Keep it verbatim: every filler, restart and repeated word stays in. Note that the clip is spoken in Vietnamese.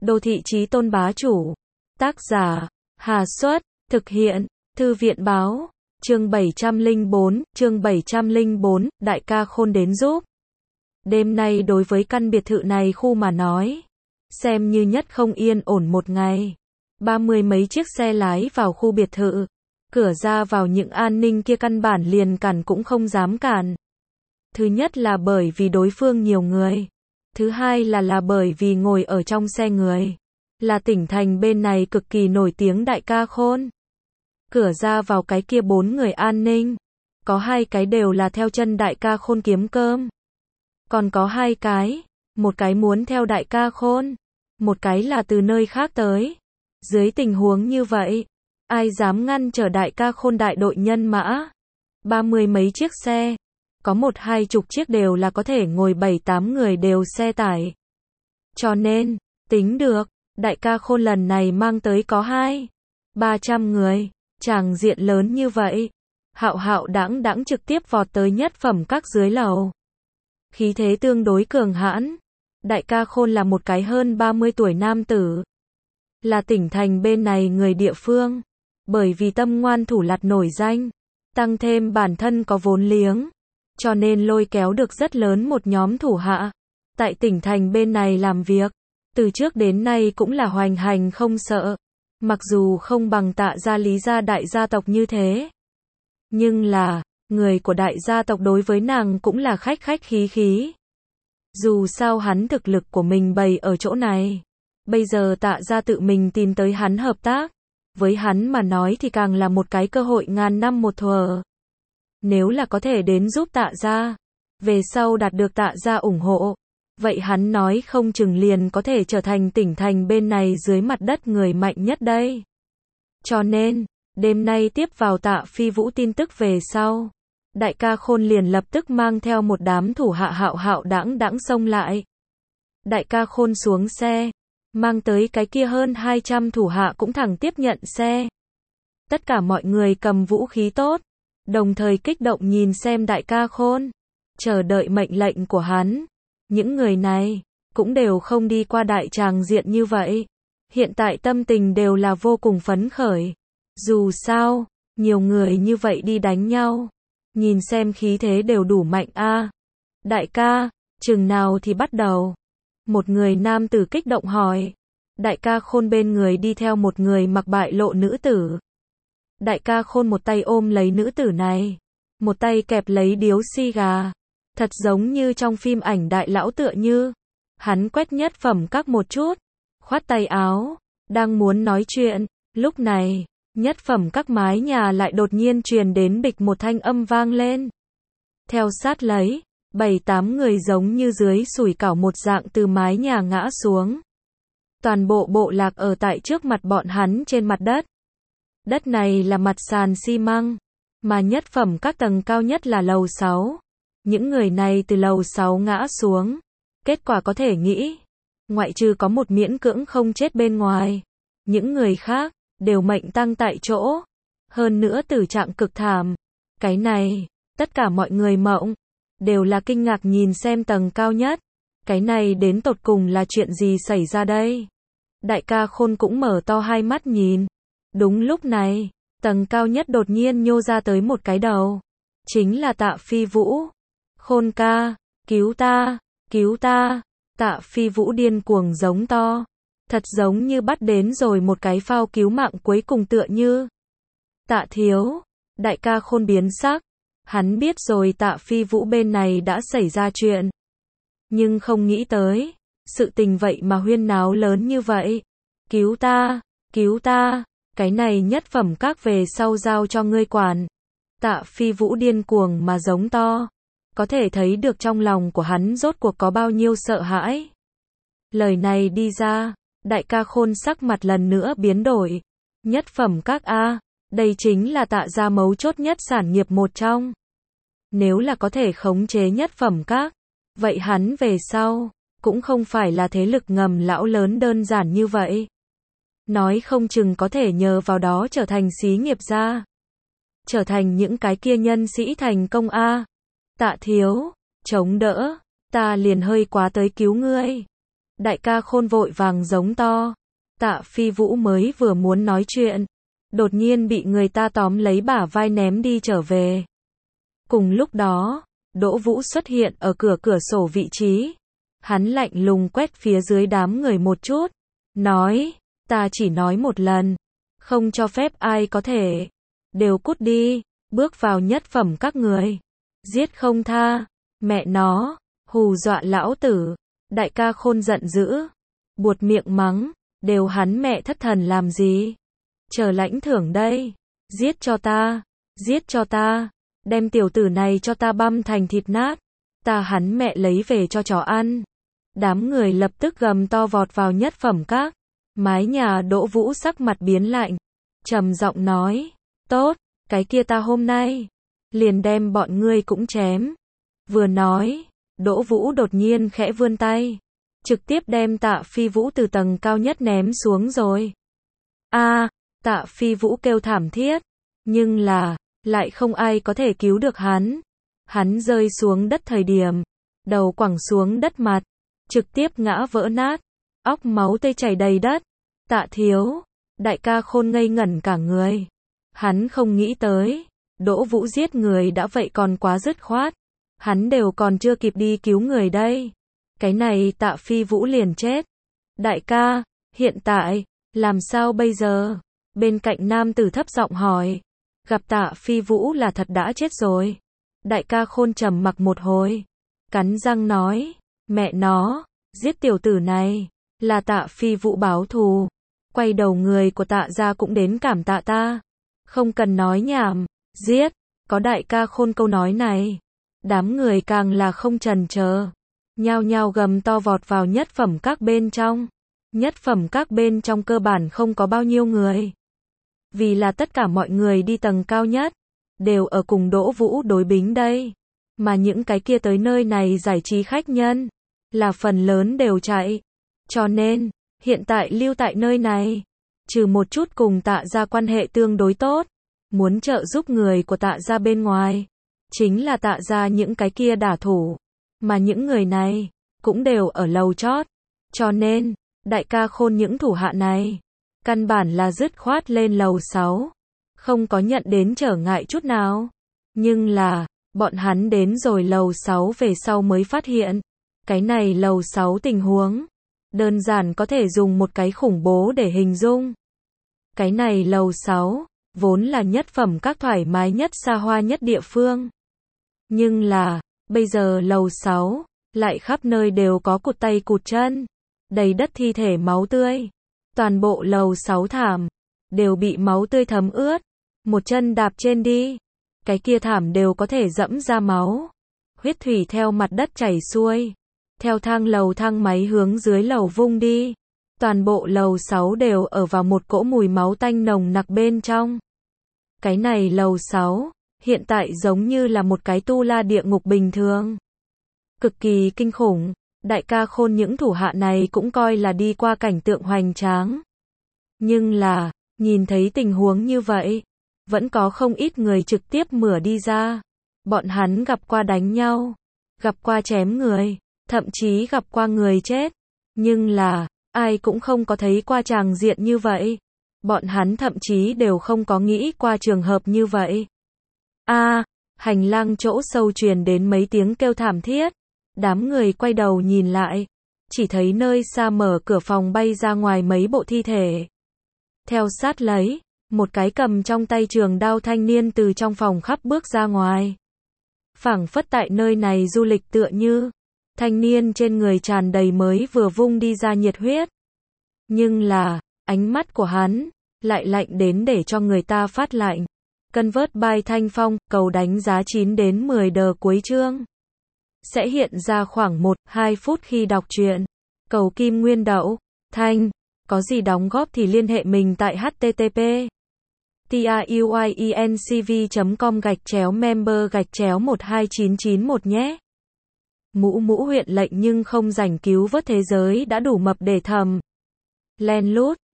Đô thị chí tôn bá chủ. Tác giả, Hà Xuất, thực hiện, Thư viện báo, chương bảy trăm lẻ bốn, chương bảy trăm lẻ bốn, đại ca Khôn đến giúp. Đêm nay đối với căn biệt thự này khu mà nói, xem như nhất không yên ổn một ngày. Ba mươi mấy chiếc xe lái vào khu biệt thự, cửa ra vào những an ninh kia căn bản liền cản cũng không dám cản. Thứ nhất là bởi vì đối phương nhiều người. Thứ hai là là bởi vì ngồi ở trong xe người là tỉnh thành bên này cực kỳ nổi tiếng đại ca Khôn. Cửa ra vào cái kia bốn người an ninh, có hai cái đều là theo chân đại ca Khôn kiếm cơm. Còn có hai cái, một cái muốn theo đại ca Khôn, một cái là từ nơi khác tới. Dưới tình huống như vậy, ai dám ngăn trở đại ca Khôn đại đội nhân mã? Ba mươi mấy chiếc xe, có một hai chục chiếc đều là có thể ngồi bảy tám người đều xe tải. Cho nên, tính được, đại ca Khôn lần này mang tới có hai, ba trăm người, tràng diện lớn như vậy. Hạo hạo đãng đãng trực tiếp vọt tới nhất phẩm các dưới lầu. Khí thế tương đối cường hãn. Đại ca Khôn là một cái hơn ba mươi tuổi nam tử. Là tỉnh thành bên này người địa phương. Bởi vì tâm ngoan thủ lạt nổi danh. Tăng thêm bản thân có vốn liếng. Cho nên lôi kéo được rất lớn một nhóm thủ hạ. Tại tỉnh thành bên này làm việc. Từ trước đến nay cũng là hoành hành không sợ. Mặc dù không bằng Tạ gia Lý gia đại gia tộc như thế. Nhưng là, người của đại gia tộc đối với nàng cũng là khách khách khí khí. Dù sao hắn thực lực của mình bày ở chỗ này. Bây giờ Tạ gia tự mình tìm tới hắn hợp tác. Với hắn mà nói thì càng là một cái cơ hội ngàn năm một thuở. Nếu là có thể đến giúp Tạ gia, về sau đạt được Tạ gia ủng hộ, vậy hắn nói không chừng liền có thể trở thành tỉnh thành bên này dưới mặt đất người mạnh nhất đây. Cho nên, đêm nay tiếp vào Tạ Phi Vũ tin tức về sau, đại ca Khôn liền lập tức mang theo một đám thủ hạ hạo hạo đãng đãng xông lại. Đại ca Khôn xuống xe, mang tới cái kia hơn hai trăm thủ hạ cũng thẳng tiếp nhận xe. Tất cả mọi người cầm vũ khí tốt, đồng thời kích động nhìn xem đại ca Khôn, chờ đợi mệnh lệnh của hắn. Những người này, cũng đều không đi qua đại tràng diện như vậy. Hiện tại tâm tình đều là vô cùng phấn khởi. Dù sao, nhiều người như vậy đi đánh nhau. Nhìn xem khí thế đều đủ mạnh a. À. Đại ca, chừng nào thì bắt đầu? Một người nam tử kích động hỏi. Đại ca Khôn bên người đi theo một người mặc bại lộ nữ tử. Đại ca Khôn một tay ôm lấy nữ tử này, một tay kẹp lấy điếu xi gà. Thật giống như trong phim ảnh đại lão tựa như. Hắn quét nhất phẩm các một chút, khoát tay áo, đang muốn nói chuyện. Lúc này, nhất phẩm các mái nhà lại đột nhiên truyền đến bịch một thanh âm vang lên. Theo sát lấy, bảy tám người giống như dưới sủi cảo một dạng từ mái nhà ngã xuống. Toàn bộ bộ lạc ở tại trước mặt bọn hắn trên mặt đất. Đất này là mặt sàn xi măng, mà nhất phẩm các tầng cao nhất là lầu sáu. Những người này từ lầu sáu ngã xuống. Kết quả có thể nghĩ, ngoại trừ có một miễn cưỡng không chết bên ngoài, những người khác đều mệnh tang tại chỗ. Hơn nữa tử trạng cực thảm. Cái này, tất cả mọi người mộng, đều là kinh ngạc nhìn xem tầng cao nhất. Cái này đến tột cùng là chuyện gì xảy ra đây? Đại ca Khôn cũng mở to hai mắt nhìn. Đúng lúc này, tầng cao nhất đột nhiên nhô ra tới một cái đầu. Chính là Tạ Phi Vũ. Khôn ca, cứu ta, cứu ta. Tạ Phi Vũ điên cuồng giống to. Thật giống như bắt đến rồi một cái phao cứu mạng cuối cùng tựa như. Tạ thiếu, đại ca Khôn biến sắc. Hắn biết rồi Tạ Phi Vũ bên này đã xảy ra chuyện. Nhưng không nghĩ tới, sự tình vậy mà huyên náo lớn như vậy. Cứu ta, cứu ta, cái này nhất phẩm các về sau giao cho ngươi quản. Tạ Phi Vũ điên cuồng mà giống to. Có thể thấy được trong lòng của hắn rốt cuộc có bao nhiêu sợ hãi. Lời này đi ra, đại ca Khôn sắc mặt lần nữa biến đổi. Nhất phẩm các A, đây chính là Tạ gia mấu chốt nhất sản nghiệp một trong. Nếu là có thể khống chế nhất phẩm các, vậy hắn về sau, cũng không phải là thế lực ngầm lão lớn đơn giản như vậy. Nói không chừng có thể nhờ vào đó trở thành xí nghiệp gia. Trở thành những cái kia nhân sĩ thành công A. Tạ thiếu, chống đỡ, ta liền hơi quá tới cứu ngươi. Đại ca Khôn vội vàng giống to. Tạ Phi Vũ mới vừa muốn nói chuyện, đột nhiên bị người ta tóm lấy bả vai ném đi trở về. Cùng lúc đó, Đỗ Vũ xuất hiện ở cửa cửa sổ vị trí. Hắn lạnh lùng quét phía dưới đám người một chút, nói, ta chỉ nói một lần, không cho phép ai có thể, đều cút đi, bước vào nhất phẩm các người, giết không tha, mẹ nó, hù dọa lão tử. Đại ca Khôn giận dữ, buột miệng mắng, đều hắn mẹ thất thần làm gì, chờ lãnh thưởng đây, giết cho ta, giết cho ta, đem tiểu tử này cho ta băm thành thịt nát, ta hắn mẹ lấy về cho chó ăn. Đám người lập tức gầm to vọt vào nhất phẩm các. Mái nhà Đỗ Vũ sắc mặt biến lạnh, trầm giọng nói, tốt, cái kia ta hôm nay liền đem bọn ngươi cũng chém. Vừa nói, Đỗ Vũ đột nhiên khẽ vươn tay, trực tiếp đem Tạ Phi Vũ từ tầng cao nhất ném xuống rồi. A, Tạ Phi Vũ kêu thảm thiết, nhưng là, lại không ai có thể cứu được hắn. Hắn rơi xuống đất thời điểm, đầu quẳng xuống đất mặt, trực tiếp ngã vỡ nát, óc máu tươi chảy đầy đất. Tạ thiếu, đại ca Khôn ngây ngẩn cả người. Hắn không nghĩ tới, Đỗ Vũ giết người đã vậy còn quá dứt khoát. Hắn đều còn chưa kịp đi cứu người đây. Cái này Tạ Phi Vũ liền chết. Đại ca, hiện tại, làm sao bây giờ? Bên cạnh nam tử thấp giọng hỏi. Gặp Tạ Phi Vũ là thật đã chết rồi. Đại ca Khôn trầm mặc một hồi, cắn răng nói, mẹ nó, giết tiểu tử này, là Tạ Phi Vũ báo thù. Quay đầu người của Tạ gia cũng đến cảm tạ ta. Không cần nói nhảm, giết. Có đại ca Khôn câu nói này, đám người càng là không chần chờ, nhao nhao gầm to vọt vào nhất phẩm các bên trong. Nhất phẩm các bên trong cơ bản không có bao nhiêu người. Vì là tất cả mọi người đi tầng cao nhất, đều ở cùng Đỗ Vũ đối bính đây. Mà những cái kia tới nơi này giải trí khách nhân, là phần lớn đều chạy. Cho nên, hiện tại lưu tại nơi này, trừ một chút cùng Tạ gia quan hệ tương đối tốt, muốn trợ giúp người của Tạ gia bên ngoài, chính là Tạ gia những cái kia đả thủ. Mà những người này, cũng đều ở lầu chót. Cho nên, đại ca Khôn những thủ hạ này, căn bản là dứt khoát lên lầu sáu. Không có nhận đến trở ngại chút nào. Nhưng là, bọn hắn đến rồi lầu sáu về sau mới phát hiện. Cái này lầu sáu tình huống, đơn giản có thể dùng một cái khủng bố để hình dung. Cái này lầu sáu, vốn là nhất phẩm các thoải mái nhất xa hoa nhất địa phương. Nhưng là, bây giờ lầu sáu, lại khắp nơi đều có cụt tay cụt chân, đầy đất thi thể máu tươi. Toàn bộ lầu sáu thảm, đều bị máu tươi thấm ướt. Một chân đạp trên đi, cái kia thảm đều có thể dẫm ra máu. Huyết thủy theo mặt đất chảy xuôi, theo thang lầu thang máy hướng dưới lầu vung đi. Toàn bộ lầu sáu đều ở vào một cỗ mùi máu tanh nồng nặc bên trong. Cái này lầu sáu, hiện tại giống như là một cái tu la địa ngục bình thường. Cực kỳ kinh khủng, đại ca Khôn những thủ hạ này cũng coi là đi qua cảnh tượng hoành tráng. Nhưng là, nhìn thấy tình huống như vậy, vẫn có không ít người trực tiếp mửa đi ra. Bọn hắn gặp qua đánh nhau, gặp qua chém người, thậm chí gặp qua người chết. Nhưng là, ai cũng không có thấy qua tràng diện như vậy. Bọn hắn thậm chí đều không có nghĩ qua trường hợp như vậy. A, hành lang chỗ sâu truyền đến mấy tiếng kêu thảm thiết. Đám người quay đầu nhìn lại, chỉ thấy nơi xa mở cửa phòng bay ra ngoài mấy bộ thi thể. Theo sát lấy, một cái cầm trong tay trường đao thanh niên từ trong phòng khắp bước ra ngoài. Phảng phất tại nơi này du lịch tựa như, thanh niên trên người tràn đầy mới vừa vung đi ra nhiệt huyết. Nhưng là, ánh mắt của hắn, lại lạnh đến để cho người ta phát lạnh. Convert by Thanh Phong, cầu đánh giá chín đến mười đờ cuối chương. Sẽ hiện ra khoảng một đến hai phút khi đọc truyện. Cầu kim nguyên đậu, Thanh, có gì đóng góp thì liên hệ mình tại http truyencv chấm com gạch chéo member gạch chéo một hai chín chín một nhé. Mũ mũ huyện lệnh nhưng không rảnh cứu vớt thế giới đã đủ mập để thầm. Len lút.